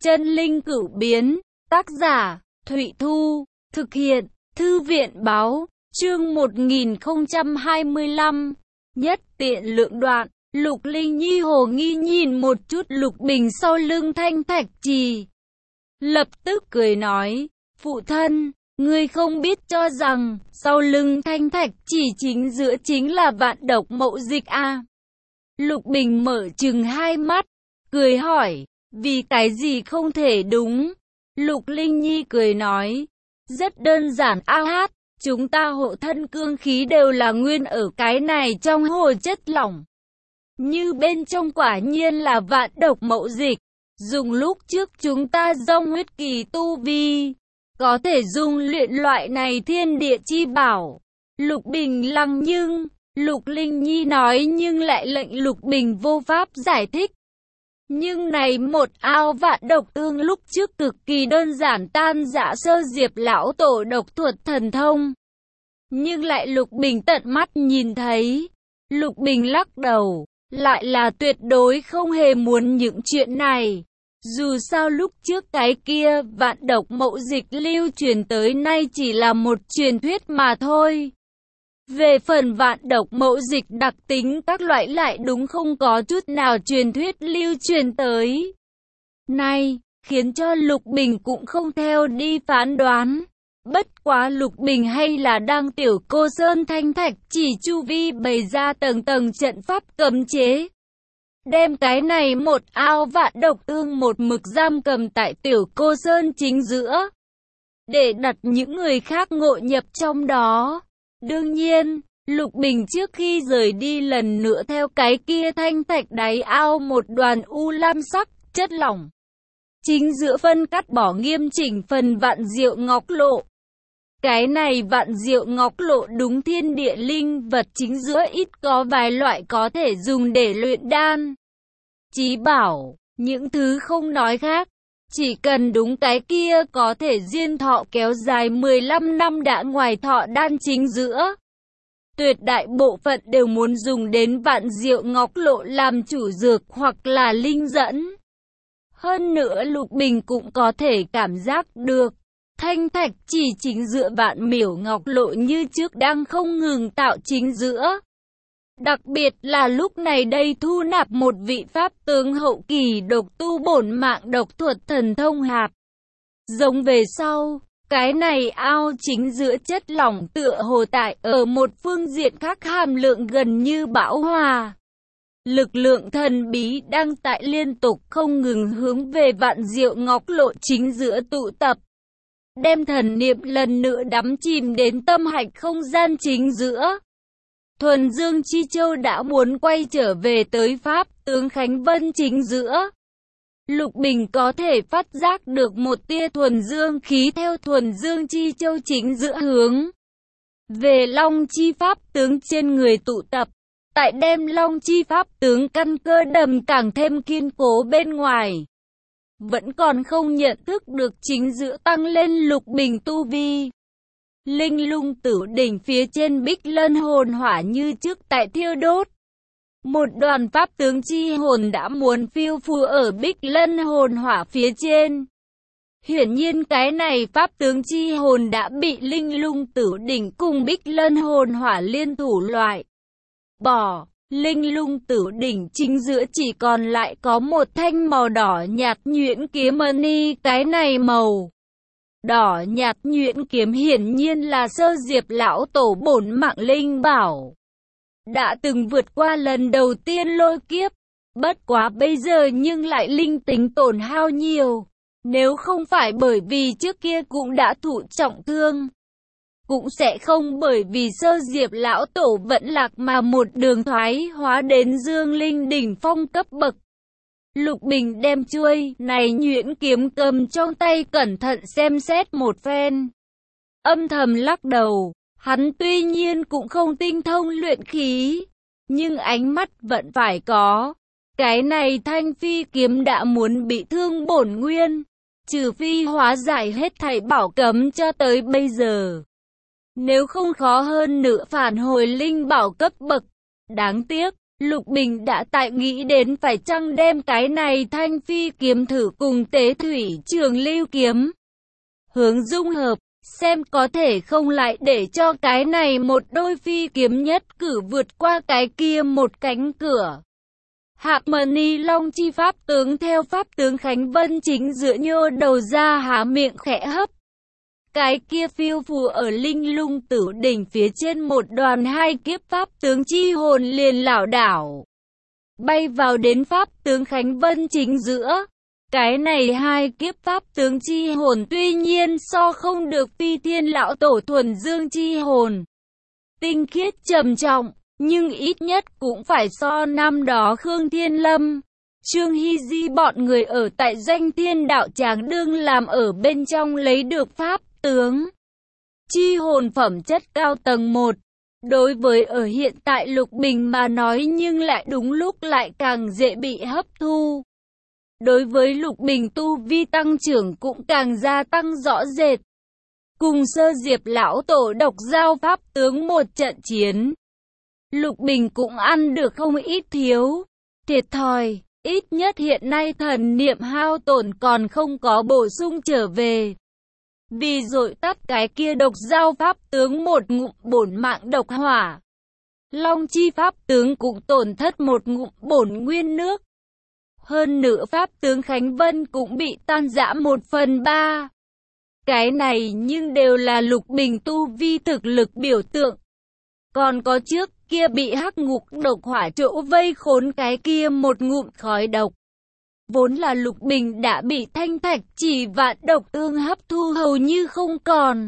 Chân linh cửu biến, tác giả, Thụy Thu, thực hiện, Thư viện báo, chương 1025, nhất tiện lượng đoạn. Lục Linh Nhi hồ nghi nhìn một chút Lục Bình sau lưng Thanh Thạch Trì. Lập tức cười nói, phụ thân, ngươi không biết cho rằng, sau lưng Thanh Thạch Trì chính giữa chính là Vạn Độc Mậu Dịch à. Lục Bình mở trừng hai mắt, cười hỏi, vì cái gì không thể đúng? Lục Linh Nhi cười nói, rất đơn giản a hát, chúng ta hộ thân cương khí đều là nguyên ở cái này trong hồ chất lỏng. Như bên trong quả nhiên là Vạn Độc Mậu Dịch, dùng lúc trước chúng ta dông huyết kỳ tu vi, có thể dùng luyện loại này thiên địa chi bảo. Lục Bình lăng nhưng, Lục Linh Nhi nói nhưng lại lệnh Lục Bình vô pháp giải thích. Nhưng này một ao vạn độc tương lúc trước cực kỳ đơn giản tan rã sơ diệp lão tổ độc thuật thần thông. Nhưng lại Lục Bình tận mắt nhìn thấy. Lục Bình lắc đầu, lại là tuyệt đối không hề muốn những chuyện này. Dù sao lúc trước cái kia Vạn Độc Mậu Dịch lưu truyền tới nay chỉ là một truyền thuyết mà thôi. Về phần Vạn Độc Mậu Dịch đặc tính các loại lại đúng không có chút nào truyền thuyết lưu truyền tới. Này, khiến cho Lục Bình cũng không theo đi phán đoán. Bất quá Lục Bình hay là đang tiểu cô sơn Thanh Thạch chỉ chu vi bày ra tầng tầng trận pháp cấm chế. Đem cái này một ao vạn độc tương một mực giam cầm tại tiểu cô sơn chính giữa. Để đặt những người khác ngộ nhập trong đó. Đương nhiên, Lục Bình trước khi rời đi lần nữa theo cái kia thanh thạch đáy ao một đoàn u lam sắc, chất lỏng. Chính giữa phân cắt bỏ nghiêm chỉnh phần vạn diệu ngọc lộ. Cái này vạn diệu ngọc lộ đúng thiên địa linh vật chính giữa ít có vài loại có thể dùng để luyện đan. Chí bảo, những thứ không nói khác. Chỉ cần đúng cái kia có thể diên thọ kéo dài 15 năm đã ngoài thọ đan chính giữa. Tuyệt đại bộ phận đều muốn dùng đến vạn diệu ngọc lộ làm chủ dược hoặc là linh dẫn. Hơn nữa Lục Bình cũng có thể cảm giác được. Thanh thạch chỉ chính giữa vạn miểu ngọc lộ như trước đang không ngừng tạo chính giữa. Đặc biệt là lúc này đây thu nạp một vị pháp tướng hậu kỳ độc tu bổn mạng độc thuật thần thông hạp. Giống về sau, cái này ao chính giữa chất lỏng tựa hồ tại ở một phương diện khác hàm lượng gần như bão hòa. Lực lượng thần bí đang tại liên tục không ngừng hướng về vạn diệu ngọc lộ chính giữa tụ tập. Đem thần niệm lần nữa đắm chìm đến tâm hạch không gian chính giữa. Thuần Dương Chi Châu đã muốn quay trở về tới Pháp tướng Khánh Vân chính giữa. Lục Bình có thể phát giác được một tia thuần dương khí theo Thuần Dương Chi Châu chính giữa hướng về Long Chi Pháp tướng trên người tụ tập. Tại đem Long Chi Pháp tướng căn cơ đầm càng thêm kiên cố bên ngoài. Vẫn còn không nhận thức được chính giữa tăng lên Lục Bình tu vi. Linh lung tử đỉnh phía trên Bích Lân hồn hỏa như trước tại thiêu đốt. Một đoàn pháp tướng chi hồn đã muốn phiêu phù ở Bích Lân hồn hỏa phía trên. Hiển nhiên cái này pháp tướng chi hồn đã bị linh lung tử đỉnh cùng Bích Lân hồn hỏa liên thủ loại bỏ. Linh lung tử đỉnh chính giữa chỉ còn lại có một thanh màu đỏ nhạt nhuyễn kiếm mani, cái này màu đỏ nhạt nhuyễn kiếm hiển nhiên là sơ diệp lão tổ bổn mạng linh bảo. Đã từng vượt qua lần đầu tiên lôi kiếp, bất quá bây giờ nhưng lại linh tính tổn hao nhiều. Nếu không phải bởi vì trước kia cũng đã thụ trọng thương, cũng sẽ không bởi vì sơ diệp lão tổ vẫn lạc mà một đường thoái hóa đến dương linh đỉnh phong cấp bậc. Lục Bình đem chuôi này nhuyễn kiếm cầm trong tay cẩn thận xem xét một phen. Âm thầm lắc đầu, hắn tuy nhiên cũng không tinh thông luyện khí, nhưng ánh mắt vẫn phải có. Cái này thanh phi kiếm đã muốn bị thương bổn nguyên, trừ phi hóa giải hết thảy bảo cấm cho tới bây giờ. Nếu không khó hơn nữa phản hồi linh bảo cấp bậc. Đáng tiếc, Lục Bình đã tại nghĩ đến phải chăng đem cái này thanh phi kiếm thử cùng Tế Thủy Trường Lưu kiếm hướng dung hợp, xem có thể không lại để cho cái này một đôi phi kiếm nhất cử vượt qua cái kia một cánh cửa. Hạc Mani Long chi pháp tướng theo pháp tướng Khánh Vân chính giữa nhô đầu ra há miệng khẽ hấp. Cái kia phiêu phù ở Linh Lung Tử đỉnh phía trên một đoàn hai kiếp pháp tướng chi hồn liền lảo đảo bay vào đến pháp tướng Khánh Vân chính giữa. Cái này hai kiếp pháp tướng chi hồn tuy nhiên so không được Phi Thiên lão tổ thuần dương chi hồn tinh khiết trầm trọng, nhưng ít nhất cũng phải so năm đó Khương Thiên Lâm, Trương Hy Di bọn người ở tại Doanh Thiên đạo tràng đương làm ở bên trong lấy được pháp tướng chi hồn phẩm chất cao tầng 1. Đối với ở hiện tại Lục Bình mà nói nhưng lại đúng lúc lại càng dễ bị hấp thu. Đối với Lục Bình tu vi tăng trưởng cũng càng gia tăng rõ rệt. Cùng Sơ Diệp lão tổ độc giao pháp tướng một trận chiến, Lục Bình cũng ăn được không ít thiếu thiệt thòi, ít nhất hiện nay thần niệm hao tổn còn không có bổ sung trở về. Vì dội tắt cái kia độc giao pháp tướng một ngụm bổn mạng độc hỏa, Long chi pháp tướng cũng tổn thất một ngụm bổn nguyên nước. Hơn nữa pháp tướng Khánh Vân cũng bị tan rã 1/3. Cái này nhưng đều là Lục Bình tu vi thực lực biểu tượng. Còn có trước kia bị hắc ngục độc hỏa chỗ vây khốn cái kia một ngụm khói độc. Vốn là Lục Bình đã bị thanh thạch chỉ vạn độc tương hấp thu hầu như không còn.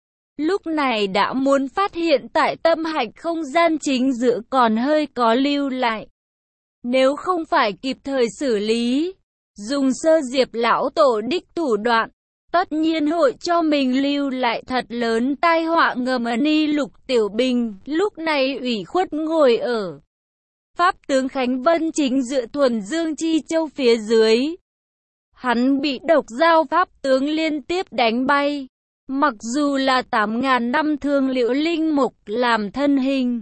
Lúc này đã muốn phát hiện tại tâm hạch không gian chính giữa còn hơi có lưu lại. Nếu không phải kịp thời xử lý, dùng Sơ Diệp lão tổ đích thủ đoạn, tất nhiên hội cho mình lưu lại thật lớn tai họa ngầm. Ni Lục Tiểu Bình lúc này ủy khuất ngồi ở pháp tướng Khánh Vân chính giữa thuần dương chi châu phía dưới. Hắn bị độc giao pháp tướng liên tiếp đánh bay. Mặc dù là 8.000 năm thương liễu linh mục làm thân hình,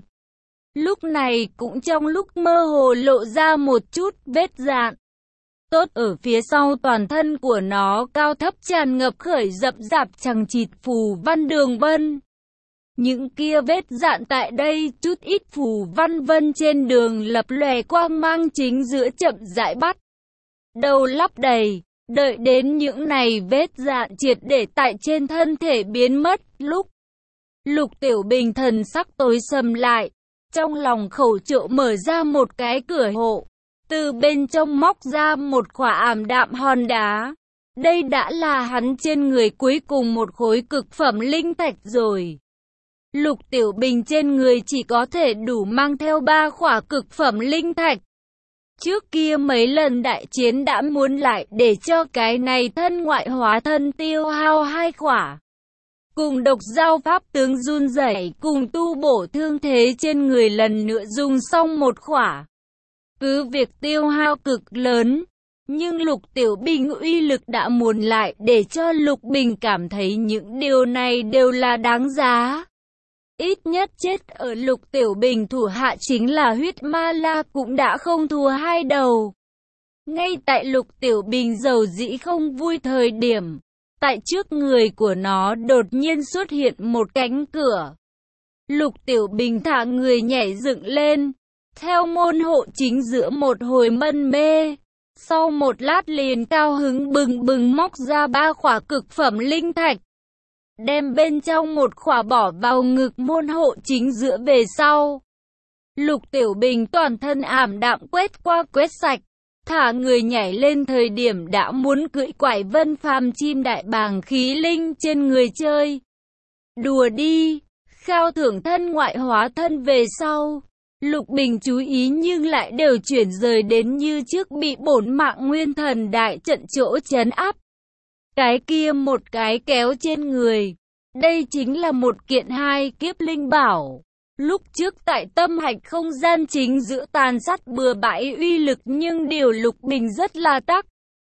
lúc này cũng trong lúc mơ hồ lộ ra một chút vết dạn. Tốt ở phía sau toàn thân của nó cao thấp tràn ngập khởi rậm rạp chằng chịt phù văn đường vân. Những kia vết dạn tại đây chút ít phù văn vân trên đường lập lòe quang mang chính giữa chậm rãi bắt đầu lấp đầy. Đợi đến những này vết dạn triệt để tại trên thân thể biến mất lúc, Lục Tiểu Bình thần sắc tối sầm lại, trong lòng khẩu trụ mở ra một cái cửa hộ, từ bên trong móc ra một quả ảm đạm hòn đá. Đây đã là hắn trên người cuối cùng một khối cực phẩm linh thạch rồi. Lục Tiểu Bình trên người chỉ có thể đủ mang theo 3 quả cực phẩm linh thạch. Trước kia mấy lần đại chiến đã muốn lại để cho cái này thân ngoại hóa thân tiêu hao 2 quả. Cùng độc giao pháp tướng run rẩy cùng tu bổ thương thế trên người lần nữa dùng xong 1 quả. Cứ việc tiêu hao cực lớn, nhưng Lục Tiểu Bình uy lực đã muốn lại để cho Lục Bình cảm thấy những điều này đều là đáng giá. Ít nhất chết ở Lục Tiểu Bình thủ hạ chính là huyết ma la cũng đã không thua 2 đầu. Ngay tại Lục Tiểu Bình dầu dĩ không vui thời điểm, tại trước người của nó đột nhiên xuất hiện một cánh cửa. Lục Tiểu Bình thả người nhảy dựng lên, theo môn hộ chính giữa một hồi mân mê. Sau một lát liền cao hứng bừng bừng móc ra 3 quả cực phẩm linh thạch, đem bên trong 1 quả bỏ vào ngực môn hộ chính giữa về sau. Lục Tiểu Bình toàn thân ảm đạm quét qua quét sạch, thả người nhảy lên thời điểm đã muốn cưỡi quải vân phàm chim đại bàng khí linh trên người chơi. Đùa đi, khao thưởng thân ngoại hóa thân về sau, Lục Bình chú ý nhưng lại đều chuyển rời đến như trước bị bổn mạng nguyên thần đại trận chỗ trấn áp. Cái kia một cái kéo trên người, đây chính là một kiện 2 kiếp linh bảo. Lúc trước tại tâm hạch không gian chính giữa tàn sát bừa bãi uy lực nhưng điều Lục Bình rất là tắc.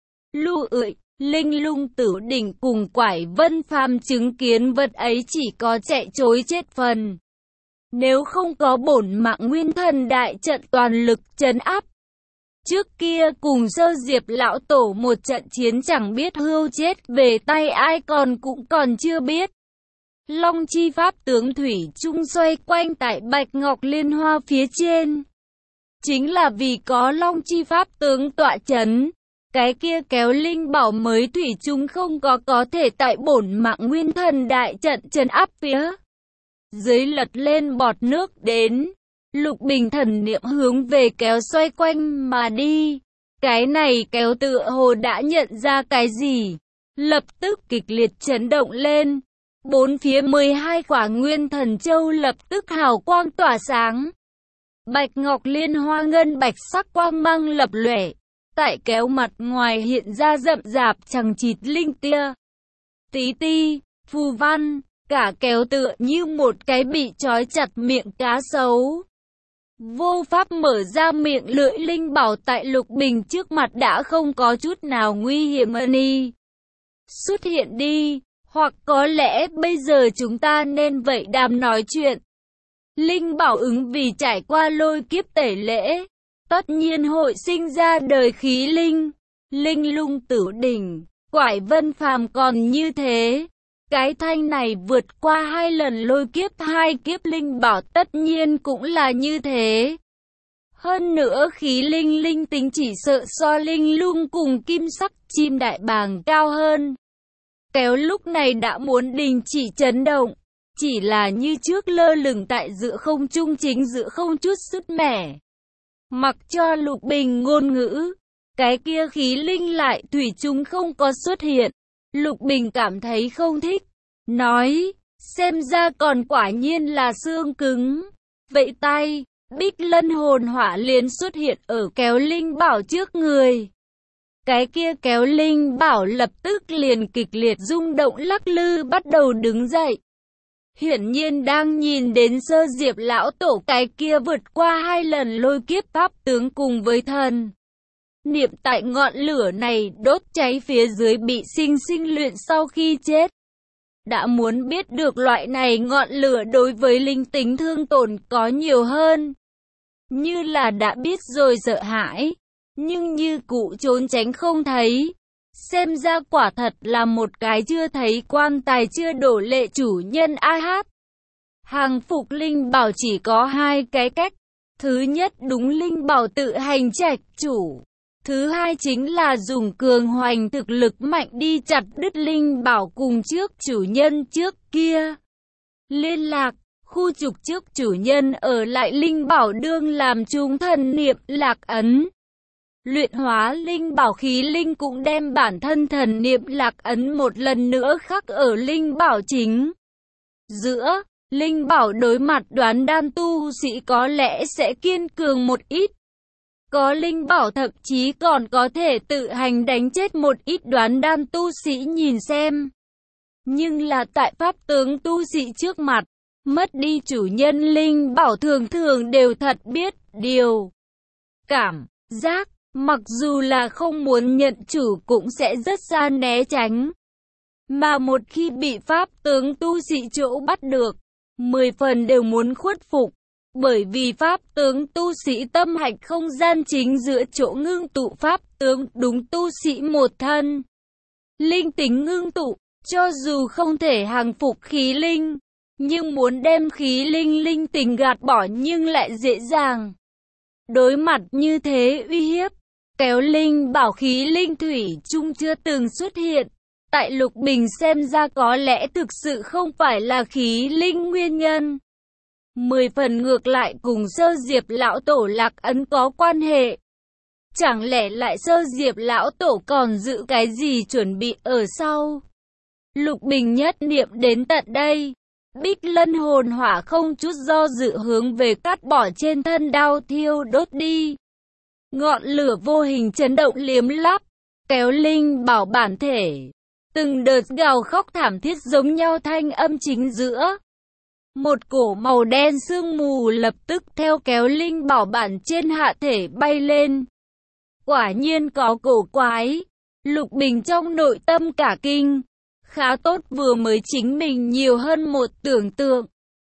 Lưu ưỡi, Linh Lung Tử đỉnh cùng quải vân phàm chứng kiến vật ấy chỉ có chạy trối chết phần. Nếu không có bổn mạng nguyên thần đại trận toàn lực trấn áp, trước kia cùng Sơ Diệp lão tổ một trận chiến chẳng biết hưu chết về tay ai cũng còn chưa biết. Long chi pháp tướng thủy chung xoay quanh tại Bạch Ngọc Liên Hoa phía trên. Chính là vì có Long chi pháp tướng tọa chấn, cái kia kéo linh bảo mới thủy chung không có thể tại bổn mạng nguyên thần đại trận trấn áp phía dưới lật lên bọt nước đến. Lục Bình thần niệm hướng về kéo xoay quanh mà đi. Cái này kéo tựa hồ đã nhận ra cái gì, lập tức kịch liệt chấn động lên. Bốn phía 12 quả nguyên thần châu lập tức hào quang tỏa sáng. Bạch Ngọc Liên Hoa ngân bạch sắc quang mang lập lòe, tại kéo mặt ngoài hiện ra rậm rạp chằng chịt linh tia, tí ti, phù văn, cả kéo tựa như một cái bị trói chặt miệng cá sấu. Vô pháp mở ra miệng lưỡi linh bảo tại Lục Bình trước mặt đã không có chút nào nguy hiểm ni. Xuất hiện đi, hoặc có lẽ bây giờ chúng ta nên vậy đàm nói chuyện. Linh bảo ứng vì trải qua lôi kiếp tẩy lễ, tất nhiên hội sinh ra đời khí linh, linh lung tử đỉnh, quải vân phàm còn như thế. Cái thanh này vượt qua 2 lần lôi kiếp 2 kiếp linh bảo tất nhiên cũng là như thế. Hơn nữa khí linh linh tính chỉ sợ so linh lung cùng kim sắc chim đại bàng cao hơn. Kéo lúc này đã muốn đình chỉ chấn động, chỉ là như trước lơ lửng tại giữa không trung chính giữa không chút sứt mẻ. Mặc cho Lục Bình ngôn ngữ, cái kia khí linh lại thủy chung không có xuất hiện. Lục Bình cảm thấy không thích, nói, xem ra còn quả nhiên là xương cứng. Vậy tay, Bích Lân hồn hỏa liền xuất hiện ở kéo linh bảo trước người. Cái kia kéo linh bảo lập tức liền kịch liệt rung động lắc lư bắt đầu đứng dậy. Hiển nhiên đang nhìn đến Sơ Diệp lão tổ cái kia vượt qua 2 lần lôi kiếp pháp tướng cùng với thần niệm tại ngọn lửa này đốt cháy phía dưới bị sinh sinh luyện sau khi chết. Đã muốn biết được loại này ngọn lửa đối với linh tính thương tổn có nhiều hơn. Như là đã biết rồi sợ hãi, nhưng như cụ trốn tránh không thấy. Xem ra quả thật là một cái chưa thấy quan tài chưa đổ lệ chủ nhân AH. Hàng phục linh bảo chỉ có 2 cái cách. Thứ nhất đúng linh bảo tự hành trạch chủ. Thứ hai chính là dùng cường hoành thực lực mạnh đi chặt đứt linh bảo cùng trước chủ nhân trước kia. Liên lạc, khu trục trước chủ nhân ở lại linh bảo đương làm chúng thần niệm lạc ấn. Luyện hóa linh bảo khí linh cũng đem bản thân thần niệm lạc ấn một lần nữa khắc ở linh bảo chính giữa. Linh bảo đối mặt đoán đan tu sĩ có lẽ sẽ kiên cường một ít. Có linh bảo thậm chí còn có thể tự hành đánh chết một ít đoán đan tu sĩ nhìn xem. Nhưng là tại pháp tướng tu sĩ trước mặt, mất đi chủ nhân linh bảo thường thường đều thật biết điều. Cảm giác, mặc dù là không muốn nhận chủ cũng sẽ rất xa né tránh. Mà một khi bị pháp tướng tu sĩ chỗ bắt được, 10 phần đều muốn khuất phục. Bởi vì pháp tướng tu sĩ tâm hạch không gian chính giữa chỗ ngưng tụ pháp tướng đúng tu sĩ một thân. Linh tính ngưng tụ, cho dù không thể hàng phục khí linh, nhưng muốn đem khí linh linh tính gạt bỏ nhưng lại dễ dàng. Đối mặt như thế uy hiếp, kéo linh bảo khí linh thủy chung chưa từng xuất hiện. Tại Lục Bình xem ra có lẽ thực sự không phải là khí linh nguyên nhân. 10 phần ngược lại cùng Sơ Diệp lão tổ lạc ấn có quan hệ. Chẳng lẽ lại Sơ Diệp lão tổ còn giữ cái gì chuẩn bị ở sau? Lục Bình nhất niệm đến tận đây, Bích Lân hồn hỏa không chút do dự hướng về cắt bỏ trên thân đao thiêu đốt đi. Ngọn lửa vô hình chấn động liếm lắp, kéo linh bảo bản thể. Từng đợt gào khóc thảm thiết giống nhau thanh âm chính giữa. Một cổ màu đen sương mù lập tức theo kéo linh bảo bản trên hạ thể bay lên. Quả nhiên có cổ quái. Lục Bình trong nội tâm cả kinh. Khá tốt vừa mới chính mình nhiều hơn một tưởng tượng.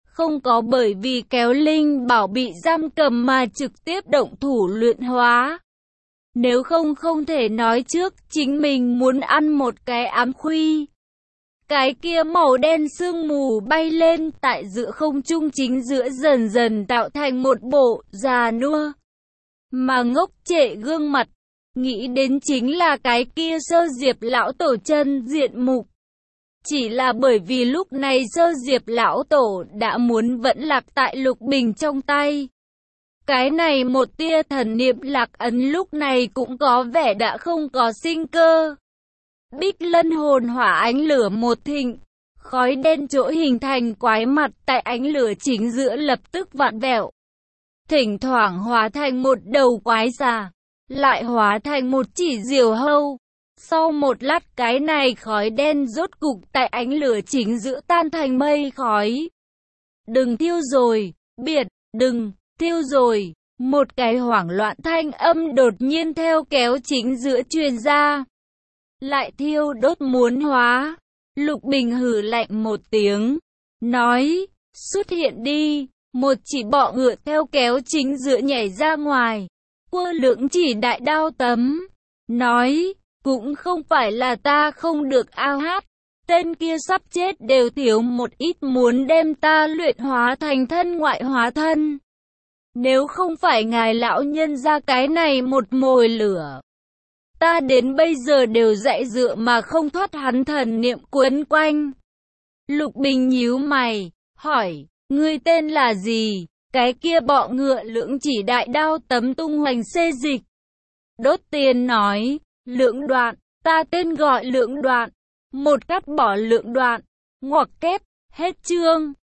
không có bởi vì kéo linh bảo bị giam cầm mà trực tiếp động thủ luyện hóa. Nếu không không thể nói trước chính mình muốn ăn một cái ám khuy. Cái kia màu đen sương mù bay lên tại giữa không trung chính giữa dần dần tạo thành một bộ già nua mà ngốc trệ gương mặt. Nghĩ đến chính là cái kia Sơ Diệp lão tổ chân diện mục. Chỉ là bởi vì lúc này Sơ Diệp lão tổ đã muốn vẫn lạc tại Lục Bình trong tay. Cái này một tia thần niệm lạc ấn lúc này cũng có vẻ đã không có sinh cơ. Bích lân hồn hỏa ánh lửa một thịnh, khói đen chỗ hình thành quái mặt tại ánh lửa chính giữa lập tức vặn vẹo. Thỉnh thoảng hóa thành một đầu quái già, lại hóa thành một chỉ diều hâu. Sau một lát cái này khói đen rốt cục tại ánh lửa chính giữa tan thành mây khói. Đừng thiêu rồi, biệt, đừng, thiêu rồi. Một cái hoảng loạn thanh âm đột nhiên theo kéo chính giữa truyền ra. Lại thiêu đốt muốn hóa. Lục Bình hừ lạnh một tiếng, nói, xuất hiện đi. Một chỉ bọ ngựa theo kéo chính giữa nhảy ra ngoài. Quơ lưỡng chỉ đại đao tấm, nói, cũng không phải là ta không được ao hát. Tên kia sắp chết đều thiếu một ít muốn đem ta luyện hóa thành thân ngoại hóa thân. Nếu không phải ngài lão nhân ra cái này một mồi lửa, ta đến bây giờ đều dạy dựa mà không thoát hắn thần niệm quấn quanh. Lục Bình nhíu mày, hỏi, ngươi tên là gì? Cái kia bọ ngựa lưỡng chỉ đại đao tấm tung hoành xê dịch. Đốt tiền nói, Lưỡng Đoạn, ta tên gọi Lưỡng Đoạn. Một cắt bỏ Lưỡng Đoạn, ngoặc kép, hết chương.